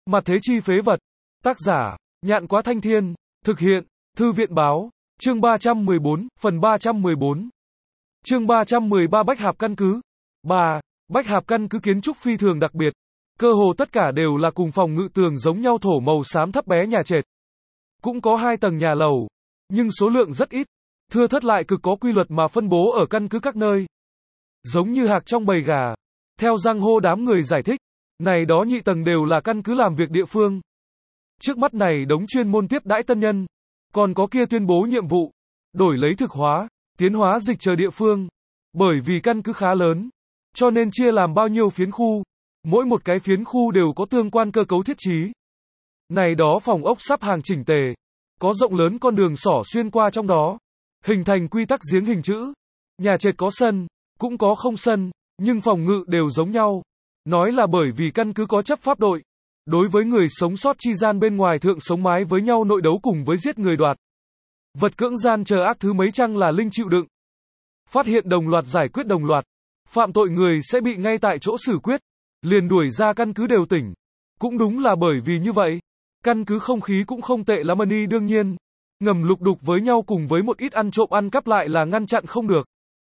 Mặt thế chi phế vật. Tác giả, Nhạn Quá Thanh Thiên. Thực hiện, Thư viện báo. Chương 314, phần 314. Chương 313 Bách Hạp căn cứ. 3. Bách Hạp căn cứ kiến trúc phi thường đặc biệt. Cơ hồ tất cả đều là cùng phòng ngự tường giống nhau thổ màu xám thấp bé nhà trệt. Cũng có 2 tầng nhà lầu, nhưng số lượng rất ít, thưa thớt lại cực có quy luật mà phân bố ở căn cứ các nơi. Giống như hạc trong bầy gà. Theo giang hô đám người giải thích, này đó nhị tầng đều là căn cứ làm việc địa phương. Trước mắt này đống chuyên môn tiếp đãi tân nhân, còn có kia tuyên bố nhiệm vụ, đổi lấy thực hóa, tiến hóa dịch chờ địa phương. Bởi vì căn cứ khá lớn, cho nên chia làm bao nhiêu phiến khu, mỗi một cái phiến khu đều có tương quan cơ cấu thiết trí. Này đó phòng ốc sắp hàng chỉnh tề, có rộng lớn con đường xỏ xuyên qua trong đó, hình thành quy tắc giếng hình chữ. Nhà trệt có sân, cũng có không sân, nhưng phòng ngự đều giống nhau. Nói là bởi vì căn cứ có chấp pháp đội. Đối với người sống sót chi gian bên ngoài thượng sống mái với nhau nội đấu cùng với giết người đoạt vật cưỡng gian chờ ác thứ mấy chăng là linh chịu đựng. Phát hiện đồng loạt giải quyết đồng loạt. Phạm tội người sẽ bị ngay tại chỗ xử quyết. Liền đuổi ra căn cứ đều tỉnh. Cũng đúng là bởi vì như vậy. Căn cứ không khí cũng không tệ lắm đi đương nhiên. Ngầm lục đục với nhau cùng với một ít ăn trộm ăn cắp lại là ngăn chặn không được.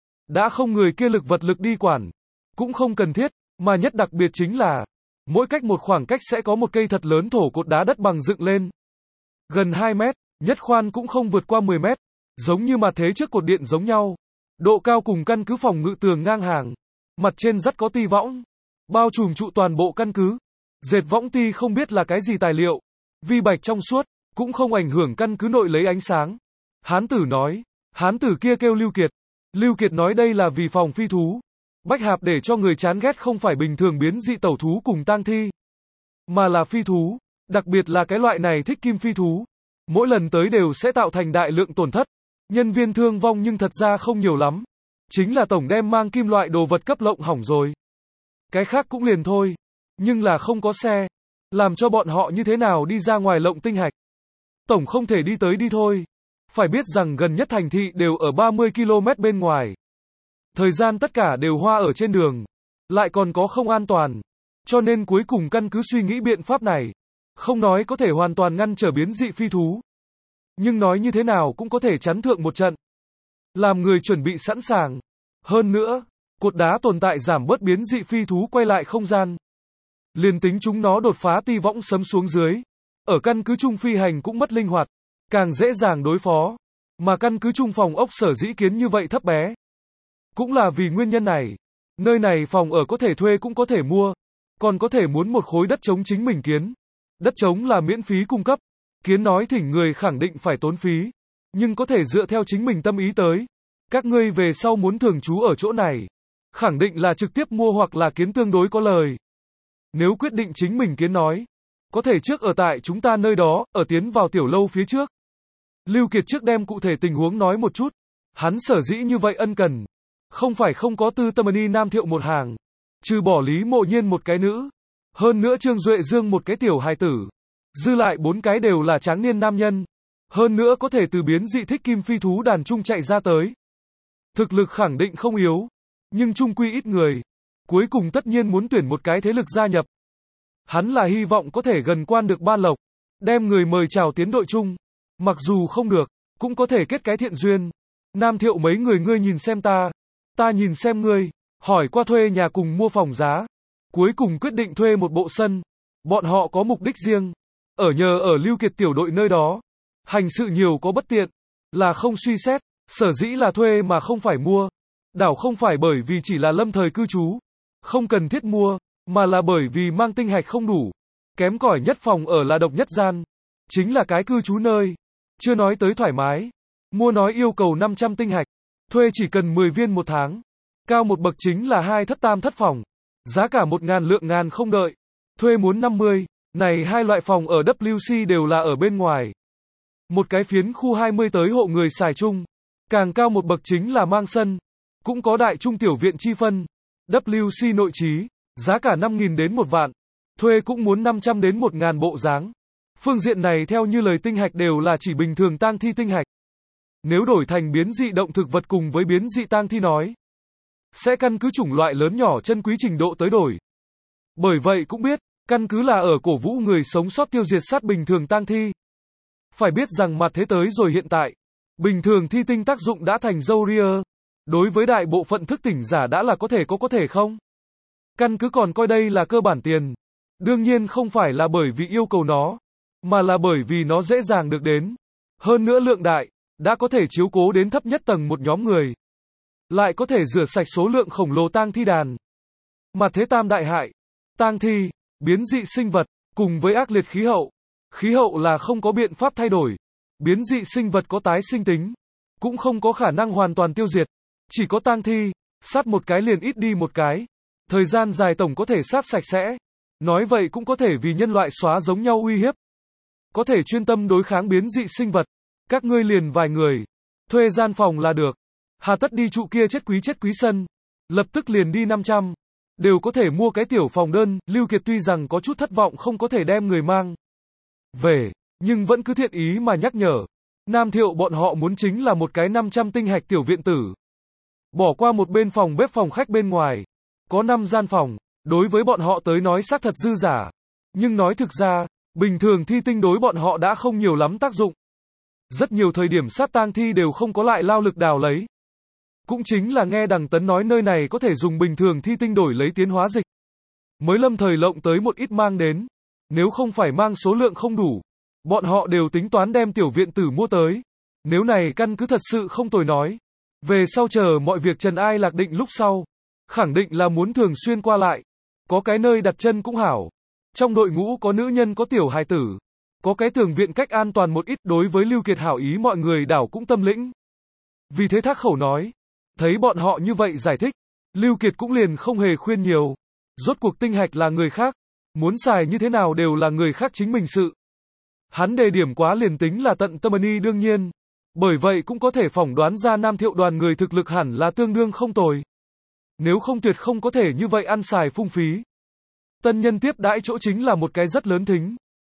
Đã không người kia lực vật lực đi quản. Cũng không cần thiết. Mà nhất đặc biệt chính là mỗi cách một khoảng cách sẽ có một cây thật lớn thổ cột đá đất bằng dựng lên. Gần 2 mét, nhất khoan cũng không vượt qua 10 mét. Giống như mặt thế trước cột điện giống nhau. Độ cao cùng căn cứ phòng ngự tường ngang hàng. Mặt trên dắt có ti võng. Bao trùm trụ toàn bộ căn cứ. Dệt võng ti không biết là cái gì tài liệu. Vi bạch trong suốt, cũng không ảnh hưởng căn cứ nội lấy ánh sáng. Hán tử nói. Hán tử kia kêu Lưu Kiệt. Lưu Kiệt nói đây là vì phòng phi thú. Bách Hạp để cho người chán ghét không phải bình thường biến dị tẩu thú cùng tang thi, mà là phi thú, đặc biệt là cái loại này thích kim phi thú. Mỗi lần tới đều sẽ tạo thành đại lượng tổn thất. Nhân viên thương vong nhưng thật ra không nhiều lắm. Chính là tổng đem mang kim loại đồ vật cấp lộng hỏng rồi. Cái khác cũng liền thôi. Nhưng là không có xe. Làm cho bọn họ như thế nào đi ra ngoài lộng tinh hạch. Tổng không thể đi tới đi thôi. Phải biết rằng gần nhất thành thị đều ở 30 km bên ngoài. Thời gian tất cả đều hoa ở trên đường. Lại còn có không an toàn. Cho nên cuối cùng căn cứ suy nghĩ biện pháp này. Không nói có thể hoàn toàn ngăn trở biến dị phi thú. Nhưng nói như thế nào cũng có thể chắn thượng một trận. Làm người chuẩn bị sẵn sàng. Hơn nữa, cột đá tồn tại giảm bớt biến dị phi thú quay lại không gian. Liền tính chúng nó đột phá ti võng sấm xuống dưới. Ở căn cứ trung phi hành cũng mất linh hoạt. Càng dễ dàng đối phó. Mà căn cứ trung phòng ốc sở dĩ kiến như vậy thấp bé. Cũng là vì nguyên nhân này. Nơi này phòng ở có thể thuê cũng có thể mua. Còn có thể muốn một khối đất trống chính mình kiến. Đất trống là miễn phí cung cấp. Kiến nói thỉnh người khẳng định phải tốn phí. Nhưng có thể dựa theo chính mình tâm ý tới. Các ngươi về sau muốn thường trú ở chỗ này. Khẳng định là trực tiếp mua hoặc là kiến tương đối có lời. Nếu quyết định chính mình kiến nói. Có thể trước ở tại chúng ta nơi đó, ở tiến vào tiểu lâu phía trước. Lưu Kiệt trước đem cụ thể tình huống nói một chút. Hắn sở dĩ như vậy ân cần. Không phải không có tư tâm đi nam thiệu một hàng. Trừ bỏ Lý Mộ Nhiên một cái nữ. Hơn nữa Trương Duệ Dương một cái tiểu hài tử. Dư lại 4 cái đều là tráng niên nam nhân. Hơn nữa có thể từ biến dị thích kim phi thú đàn trung chạy ra tới. Thực lực khẳng định không yếu. Nhưng trung quy ít người. Cuối cùng tất nhiên muốn tuyển một cái thế lực gia nhập. Hắn là hy vọng có thể gần quan được ban lộc. Đem người mời chào tiến đội chung. Mặc dù không được, cũng có thể kết cái thiện duyên. Nam thiệu mấy người ngươi nhìn xem ta. Ta nhìn xem ngươi. Hỏi qua thuê nhà cùng mua phòng giá. Cuối cùng quyết định thuê một bộ sân. Bọn họ có mục đích riêng. Ở nhờ ở Lưu Kiệt tiểu đội nơi đó. Hành sự nhiều có bất tiện. Là không suy xét. Sở dĩ là thuê mà không phải mua. Đảo không phải bởi vì chỉ là lâm thời cư trú. Không cần thiết mua. Mà là bởi vì mang tinh hạch không đủ. Kém cỏi nhất phòng ở là độc nhất gian. Chính là cái cư trú nơi. Chưa nói tới thoải mái. Mua nói yêu cầu 500 tinh hạch. Thuê chỉ cần 10 viên một tháng. Cao một bậc chính là 2 thất tam thất phòng. Giá cả 1.000 lượng ngàn không đợi. Thuê muốn 50. Này hai loại phòng ở WC đều là ở bên ngoài. Một cái phiến khu 20 tới hộ người xài chung. Càng cao một bậc chính là mang sân. Cũng có đại trung tiểu viện chi phân. WC nội trí. Giá cả 5.000 đến 1 vạn. Thuê cũng muốn 500 đến 1.000 bộ dáng. Phương diện này theo như lời tinh hạch đều là chỉ bình thường tang thi tinh hạch. Nếu đổi thành biến dị động thực vật cùng với biến dị tang thi nói. Sẽ căn cứ chủng loại lớn nhỏ chân quý trình độ tới đổi. Bởi vậy cũng biết, Căn cứ là ở cổ vũ người sống sót tiêu diệt sát bình thường tang thi. Phải biết rằng mặt thế tới rồi hiện tại, bình thường thi tinh tác dụng đã thành dâu ria. Đối với đại bộ phận thức tỉnh giả đã là có thể không? Căn cứ còn coi đây là cơ bản tiền. Đương nhiên không phải là bởi vì yêu cầu nó, mà là bởi vì nó dễ dàng được đến. Hơn nữa lượng đại, đã có thể chiếu cố đến thấp nhất tầng một nhóm người. Lại có thể rửa sạch số lượng khổng lồ tang thi đàn. Mà thế tam đại hại, tang thi, biến dị sinh vật, cùng với ác liệt khí hậu. Khí hậu là không có biện pháp thay đổi. Biến dị sinh vật có tái sinh tính, cũng không có khả năng hoàn toàn tiêu diệt. Chỉ có tang thi, sát một cái liền ít đi một cái. Thời gian dài tổng có thể sát sạch sẽ. Nói vậy cũng có thể vì nhân loại xóa giống nhau uy hiếp. Có thể chuyên tâm đối kháng biến dị sinh vật. Các ngươi liền vài người, thuê gian phòng là được. Hà tất đi trụ kia chết quý sân. Lập tức liền đi 500. Đều có thể mua cái tiểu phòng đơn. Lưu Kiệt tuy rằng có chút thất vọng không có thể đem người mang về, nhưng vẫn cứ thiện ý mà nhắc nhở. Nam Thiệu bọn họ muốn chính là một cái 500 tinh hạch tiểu viện tử. Bỏ qua một bên phòng bếp phòng khách bên ngoài. Có 5 gian phòng, đối với bọn họ tới nói xác thật dư giả. Nhưng nói thực ra, bình thường thi tinh đối bọn họ đã không nhiều lắm tác dụng. Rất nhiều thời điểm sát tang thi đều không có lại lao lực đào lấy. Cũng chính là nghe Đằng Tấn nói nơi này có thể dùng bình thường thi tinh đổi lấy tiến hóa dịch. Mới lâm thời lộng tới một ít mang đến. Nếu không phải mang số lượng không đủ, bọn họ đều tính toán đem tiểu viện tử mua tới. Nếu này căn cứ thật sự không tồi nói. Về sau chờ mọi việc trần ai lạc định lúc sau. Khẳng định là muốn thường xuyên qua lại. Có cái nơi đặt chân cũng hảo. Trong đội ngũ có nữ nhân có tiểu hài tử. Có cái tường viện cách an toàn một ít đối với Lưu Kiệt hảo ý mọi người đảo cũng tâm lĩnh. Vì thế Thác Khẩu nói. Thấy bọn họ như vậy giải thích. Lưu Kiệt cũng liền không hề khuyên nhiều. Rốt cuộc tinh hạch là người khác. Muốn xài như thế nào đều là người khác chính mình sự. Hắn đề điểm quá liền tính là tận tâm ý đương nhiên. Bởi vậy cũng có thể phỏng đoán ra Nam Thiệu đoàn người thực lực hẳn là tương đương không tồi. Nếu không tuyệt không có thể như vậy ăn xài phung phí. Tân nhân tiếp đãi chỗ chính là một cái rất lớn thính.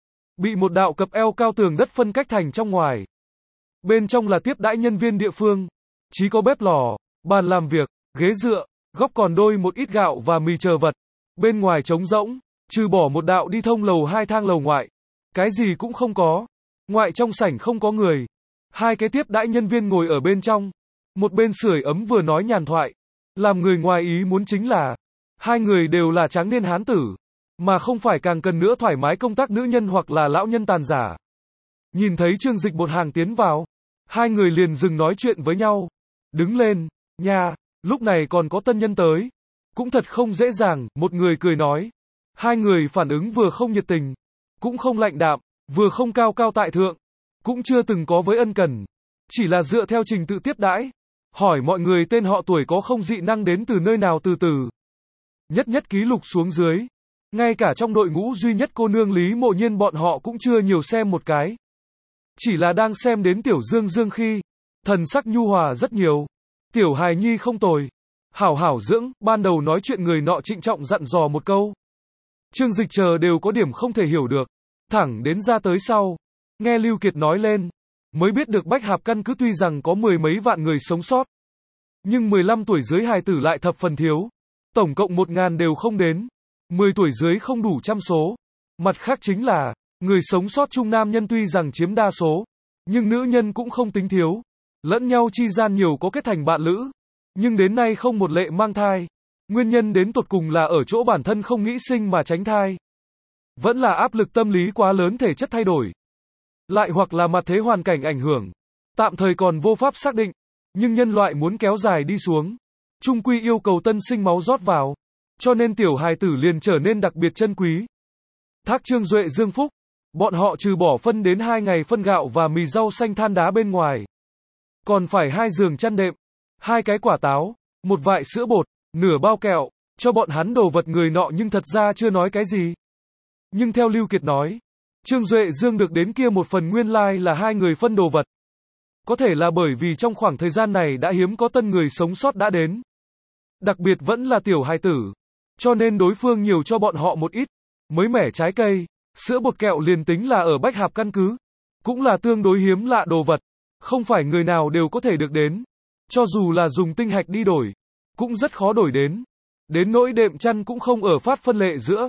Bị một đạo cập eo cao tường đất phân cách thành trong ngoài. Bên trong là tiếp đãi nhân viên địa phương. Chỉ có bếp lò, bàn làm việc, ghế dựa, góc còn đôi một ít gạo và mì chờ vật. Bên ngoài trống rỗng, trừ bỏ một đạo đi thông lầu 2 thang lầu ngoại. Cái gì cũng không có. Ngoại trong sảnh không có người. Hai cái tiếp đãi nhân viên ngồi ở bên trong. Một bên sưởi ấm vừa nói nhàn thoại. Làm người ngoài ý muốn chính là hai người đều là tráng niên hán tử. Mà không phải càng cần nữa thoải mái công tác nữ nhân hoặc là lão nhân tàn giả. Nhìn thấy Trương Dịch một hàng tiến vào. Hai người liền dừng nói chuyện với nhau. Đứng lên, nha, lúc này còn có tân nhân tới. Cũng thật không dễ dàng, một người cười nói. Hai người phản ứng vừa không nhiệt tình, cũng không lạnh đạm, vừa không cao cao tại thượng, cũng chưa từng có với ân cần. Chỉ là dựa theo trình tự tiếp đãi. Hỏi mọi người tên họ tuổi có không dị năng đến từ nơi nào từ từ. Nhất ký lục xuống dưới. Ngay cả trong đội ngũ duy nhất cô nương Lý Mộ Nhiên bọn họ cũng chưa nhiều xem một cái. Chỉ là đang xem đến Tiểu Dương khi, thần sắc nhu hòa rất nhiều. Tiểu hài nhi không tồi. Hảo hảo dưỡng, ban đầu nói chuyện người nọ trịnh trọng dặn dò một câu. Trương Dịch chờ đều có điểm không thể hiểu được. Thẳng đến ra tới sau. Nghe Lưu Kiệt nói lên. Mới biết được Bách Hạp căn cứ tuy rằng có 10 mấy vạn người sống sót. Nhưng 15 tuổi dưới hài tử lại thập phần thiếu. Tổng cộng 1.000 đều không đến. 10 tuổi dưới không đủ trăm số. Mặt khác chính là, người sống sót chung nam nhân tuy rằng chiếm đa số. Nhưng nữ nhân cũng không tính thiếu. Lẫn nhau chi gian nhiều có kết thành bạn lữ. Nhưng đến nay không một lệ mang thai. Nguyên nhân đến tột cùng là ở chỗ bản thân không nghĩ sinh mà tránh thai. Vẫn là áp lực tâm lý quá lớn thể chất thay đổi. Lại hoặc là mặt thế hoàn cảnh ảnh hưởng. Tạm thời còn vô pháp xác định. Nhưng nhân loại muốn kéo dài đi xuống. Trung quy yêu cầu tân sinh máu rót vào. Cho nên tiểu hài tử liền trở nên đặc biệt chân quý. Thác Trương Duệ Dương Phúc. Bọn họ trừ bỏ phân đến 2 ngày phân gạo và mì rau xanh than đá bên ngoài. Còn phải 2 giường chăn đệm. 2 cái quả táo. 1 vại sữa bột. Nửa bao kẹo. Cho bọn hắn đồ vật người nọ nhưng thật ra chưa nói cái gì. Nhưng theo Lưu Kiệt nói. Trương Duệ Dương được đến kia một phần nguyên lai là 2 người phân đồ vật. Có thể là bởi vì trong khoảng thời gian này đã hiếm có tân người sống sót đã đến. Đặc biệt vẫn là tiểu hài tử. Cho nên đối phương nhiều cho bọn họ một ít. Mới mẻ trái cây, sữa bột kẹo liền tính là ở Bách Hạp căn cứ. Cũng là tương đối hiếm lạ đồ vật. Không phải người nào đều có thể được đến. Cho dù là dùng tinh hạch đi đổi. Cũng rất khó đổi đến. Đến nỗi đệm chăn cũng không ở phát phân lệ giữa.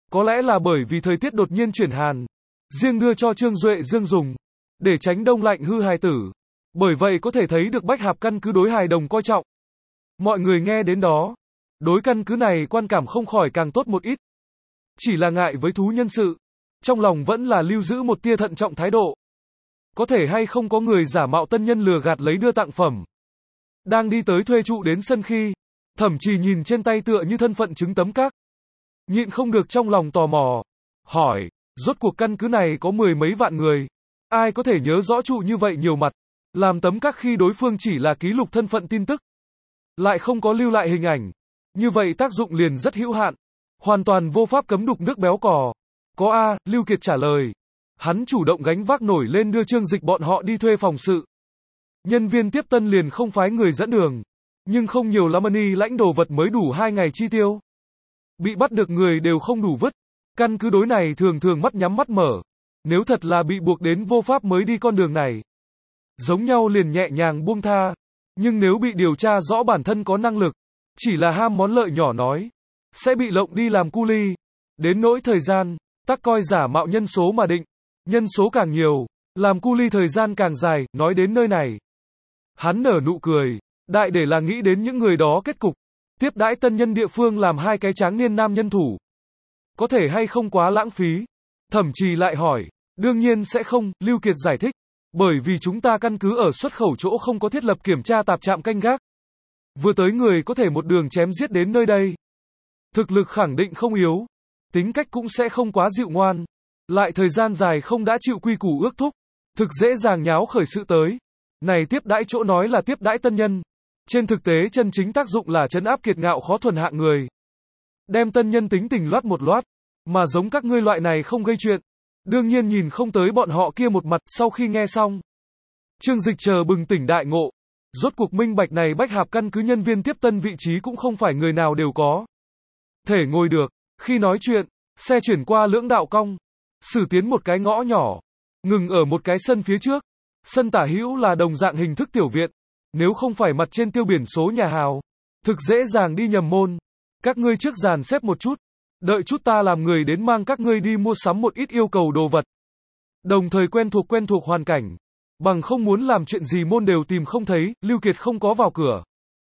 Có lẽ là bởi vì thời tiết đột nhiên chuyển hàn, riêng đưa cho Trương Duệ Dương dùng, để tránh đông lạnh hư hài tử. Bởi vậy có thể thấy được Bách Hạp căn cứ đối hài đồng coi trọng. Mọi người nghe đến đó, đối căn cứ này quan cảm không khỏi càng tốt một ít. Chỉ là ngại với thú nhân sự, trong lòng vẫn là lưu giữ một tia thận trọng thái độ. Có thể hay không có người giả mạo tân nhân lừa gạt lấy đưa tặng phẩm. Đang đi tới thuê trụ đến sân khi, Thẩm Trì nhìn trên tay tựa như thân phận chứng tấm các. Nhịn không được trong lòng tò mò. Hỏi, rốt cuộc căn cứ này có 10 mấy vạn người. Ai có thể nhớ rõ trụ như vậy nhiều mặt. Làm tấm các khi đối phương chỉ là ký lục thân phận tin tức. Lại không có lưu lại hình ảnh. Như vậy tác dụng liền rất hữu hạn. Hoàn toàn vô pháp cấm đục nước béo cò. Có A, Lưu Kiệt trả lời. Hắn chủ động gánh vác nổi lên đưa Trương Dịch bọn họ đi thuê phòng sự. Nhân viên tiếp tân liền không phái người dẫn đường. Nhưng không nhiều lắm money lãnh đồ vật mới đủ 2 ngày chi tiêu. Bị bắt được người đều không đủ vứt. Căn cứ đối này thường thường mắt nhắm mắt mở. Nếu thật là bị buộc đến vô pháp mới đi con đường này. Giống nhau liền nhẹ nhàng buông tha. Nhưng nếu bị điều tra rõ bản thân có năng lực, chỉ là ham món lợi nhỏ nói, sẽ bị lộng đi làm cu li. Đến nỗi thời gian, tắc coi giả mạo nhân số mà định. Nhân số càng nhiều, làm cu li thời gian càng dài, nói đến nơi này. Hắn nở nụ cười, đại để là nghĩ đến những người đó kết cục. Tiếp đãi tân nhân địa phương làm 2 cái tráng niên nam nhân thủ. Có thể hay không quá lãng phí? Thẩm Trì lại hỏi, đương nhiên sẽ không, Lưu Kiệt giải thích. Bởi vì chúng ta căn cứ ở xuất khẩu chỗ không có thiết lập kiểm tra tạp trạm canh gác. Vừa tới người có thể một đường chém giết đến nơi đây. Thực lực khẳng định không yếu. Tính cách cũng sẽ không quá dịu ngoan. Lại thời gian dài không đã chịu quy củ ước thúc. Thực dễ dàng nháo khởi sự tới. Này tiếp đãi chỗ nói là tiếp đãi tân nhân. Trên thực tế chân chính tác dụng là trấn áp kiệt ngạo khó thuần hạng người. Đem tân nhân tính tình loát một loát. Mà giống các ngươi loại này không gây chuyện. Đương nhiên nhìn không tới bọn họ kia một mặt. Sau khi nghe xong, Trương Dịch chờ bừng tỉnh đại ngộ. Rốt cuộc minh bạch này Bách Hạp căn cứ nhân viên tiếp tân vị trí cũng không phải người nào đều có thể ngồi được. Khi nói chuyện, xe chuyển qua lưỡng đạo cong, xử tiến một cái ngõ nhỏ, ngừng ở một cái sân phía trước. Sân tả hữu là đồng dạng hình thức tiểu viện. Nếu không phải mặt trên tiêu biển số nhà hào, thực dễ dàng đi nhầm môn. Các ngươi trước dàn xếp một chút. Đợi chút ta làm người đến mang các ngươi đi mua sắm một ít yêu cầu đồ vật. Đồng thời quen thuộc hoàn cảnh. Bằng không muốn làm chuyện gì môn đều tìm không thấy, Lưu Kiệt không có vào cửa.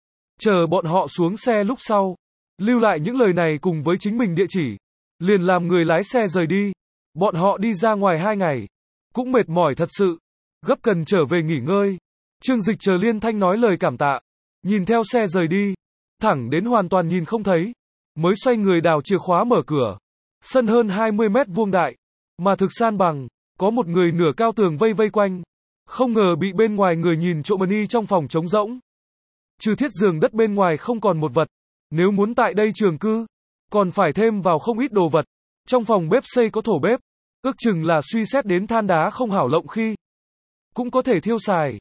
Chờ bọn họ xuống xe lúc sau. Lưu lại những lời này cùng với chính mình địa chỉ. Liền làm người lái xe rời đi. Bọn họ đi ra ngoài 2 ngày. Cũng mệt mỏi thật sự. Gấp cần trở về nghỉ ngơi. Trương Dịch chờ liên thanh nói lời cảm tạ. Nhìn theo xe rời đi. Thẳng đến hoàn toàn nhìn không thấy. Mới xoay người đào chìa khóa mở cửa. Sân hơn 20 mét vuông đại. Mà thực san bằng. Có một người nửa cao tường vây quanh. Không ngờ bị bên ngoài người nhìn trộm money trong phòng trống rỗng. Trừ thiết giường đất bên ngoài không còn một vật. Nếu muốn tại đây trường cư, còn phải thêm vào không ít đồ vật. Trong phòng bếp xây có thổ bếp. Ước chừng là suy xét đến than đá không hảo lộng khi. Cũng có thể thiêu xài.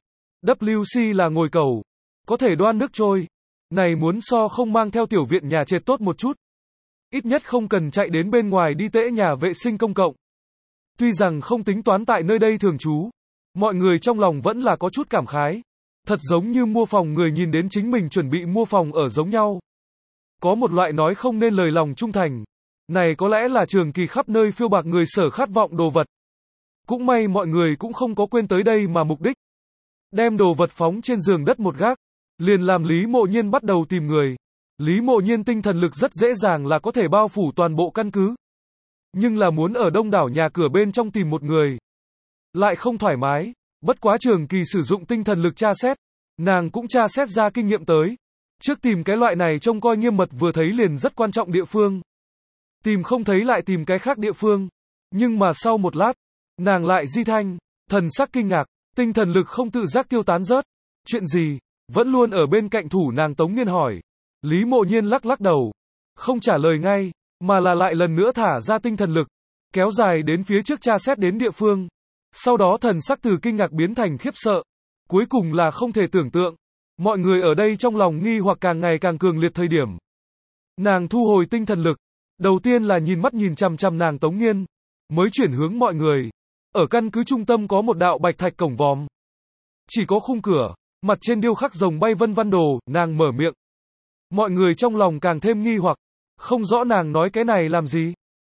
WC là ngồi cầu. Có thể đoan nước trôi. Này muốn so không mang theo tiểu viện nhà trệt tốt một chút. Ít nhất không cần chạy đến bên ngoài đi tễ nhà vệ sinh công cộng. Tuy rằng không tính toán tại nơi đây thường trú. Mọi người trong lòng vẫn là có chút cảm khái. Thật giống như mua phòng người nhìn đến chính mình chuẩn bị mua phòng ở giống nhau. Có một loại nói không nên lời lòng trung thành. Này có lẽ là trường kỳ khắp nơi phiêu bạc người sở khát vọng đồ vật. Cũng may mọi người cũng không có quên tới đây mà mục đích. Đem đồ vật phóng trên giường đất một gác. Liền làm Lý Mộ Nhiên bắt đầu tìm người. Lý Mộ Nhiên tinh thần lực rất dễ dàng là có thể bao phủ toàn bộ căn cứ. Nhưng là muốn ở đông đảo nhà cửa bên trong tìm một người. Lại không thoải mái. Bất quá trường kỳ sử dụng tinh thần lực tra xét. Nàng cũng tra xét ra kinh nghiệm tới. Trước tìm cái loại này trông coi nghiêm mật vừa thấy liền rất quan trọng địa phương. Tìm không thấy lại tìm cái khác địa phương. Nhưng mà sau một lát, nàng lại di thanh, thần sắc kinh ngạc, tinh thần lực không tự giác tiêu tán rớt. Chuyện gì? Vẫn luôn ở bên cạnh thủ nàng Tống Nghiên hỏi. Lý Mộ Nhiên lắc đầu. Không trả lời ngay, mà là lại lần nữa thả ra tinh thần lực. Kéo dài đến phía trước tra xét đến địa phương. Sau đó thần sắc từ kinh ngạc biến thành khiếp sợ. Cuối cùng là không thể tưởng tượng. Mọi người ở đây trong lòng nghi hoặc càng ngày càng cường liệt thời điểm. Nàng thu hồi tinh thần lực. Đầu tiên là nhìn chằm chằm nàng Tống Nghiên. Mới chuyển hướng mọi người. Ở căn cứ trung tâm có một đạo bạch thạch cổng vòm. Chỉ có khung cửa. Mặt trên điêu khắc rồng bay vân vân đồ. Nàng mở miệng. Mọi người trong lòng càng thêm nghi hoặc. Không rõ nàng nói cái này làm gì.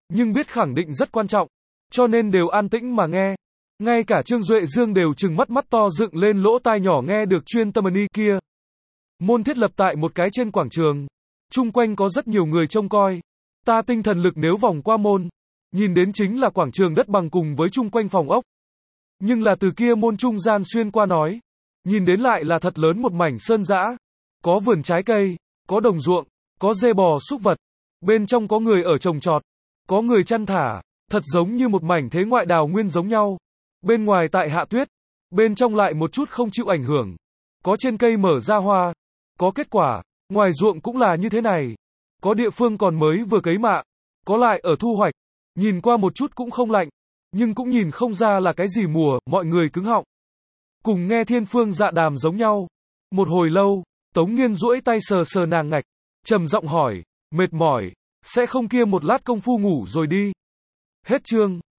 nhưng biết khẳng định rất quan trọng, cho nên đều an tĩnh mà nghe. Ngay cả Trương Duệ Dương đều trừng mắt mắt to dựng lên lỗ tai nhỏ nghe được chuyên tâm ni kia. Môn thiết lập tại một cái trên quảng trường. Chung quanh có rất nhiều người trông coi. Ta tinh thần lực nếu vòng qua môn, nhìn đến chính là quảng trường đất bằng cùng với chung quanh phòng ốc. Nhưng là từ kia môn trung gian xuyên qua nói, nhìn đến lại là thật lớn một mảnh sơn dã. Có vườn trái cây, có đồng ruộng, có dê bò súc vật. Bên trong có người ở trồng trọt, có người chăn thả, thật giống như một mảnh thế ngoại đào nguyên giống nhau. Bên ngoài tại hạ tuyết, bên trong lại một chút không chịu ảnh hưởng. Có trên cây mở ra hoa, có kết quả, ngoài ruộng cũng là như thế này. Có địa phương còn mới vừa cấy mạ, có lại ở thu hoạch. Nhìn qua một chút cũng không lạnh, nhưng cũng nhìn không ra là cái gì mùa, mọi người cứng họng. Cùng nghe Thiên Phương Dạ Đàm giống nhau. Một hồi lâu, Tống Nghiên duỗi tay sờ sờ nàng ngạch, trầm giọng hỏi, mệt mỏi, sẽ không kia một lát công phu ngủ rồi đi. Hết chương.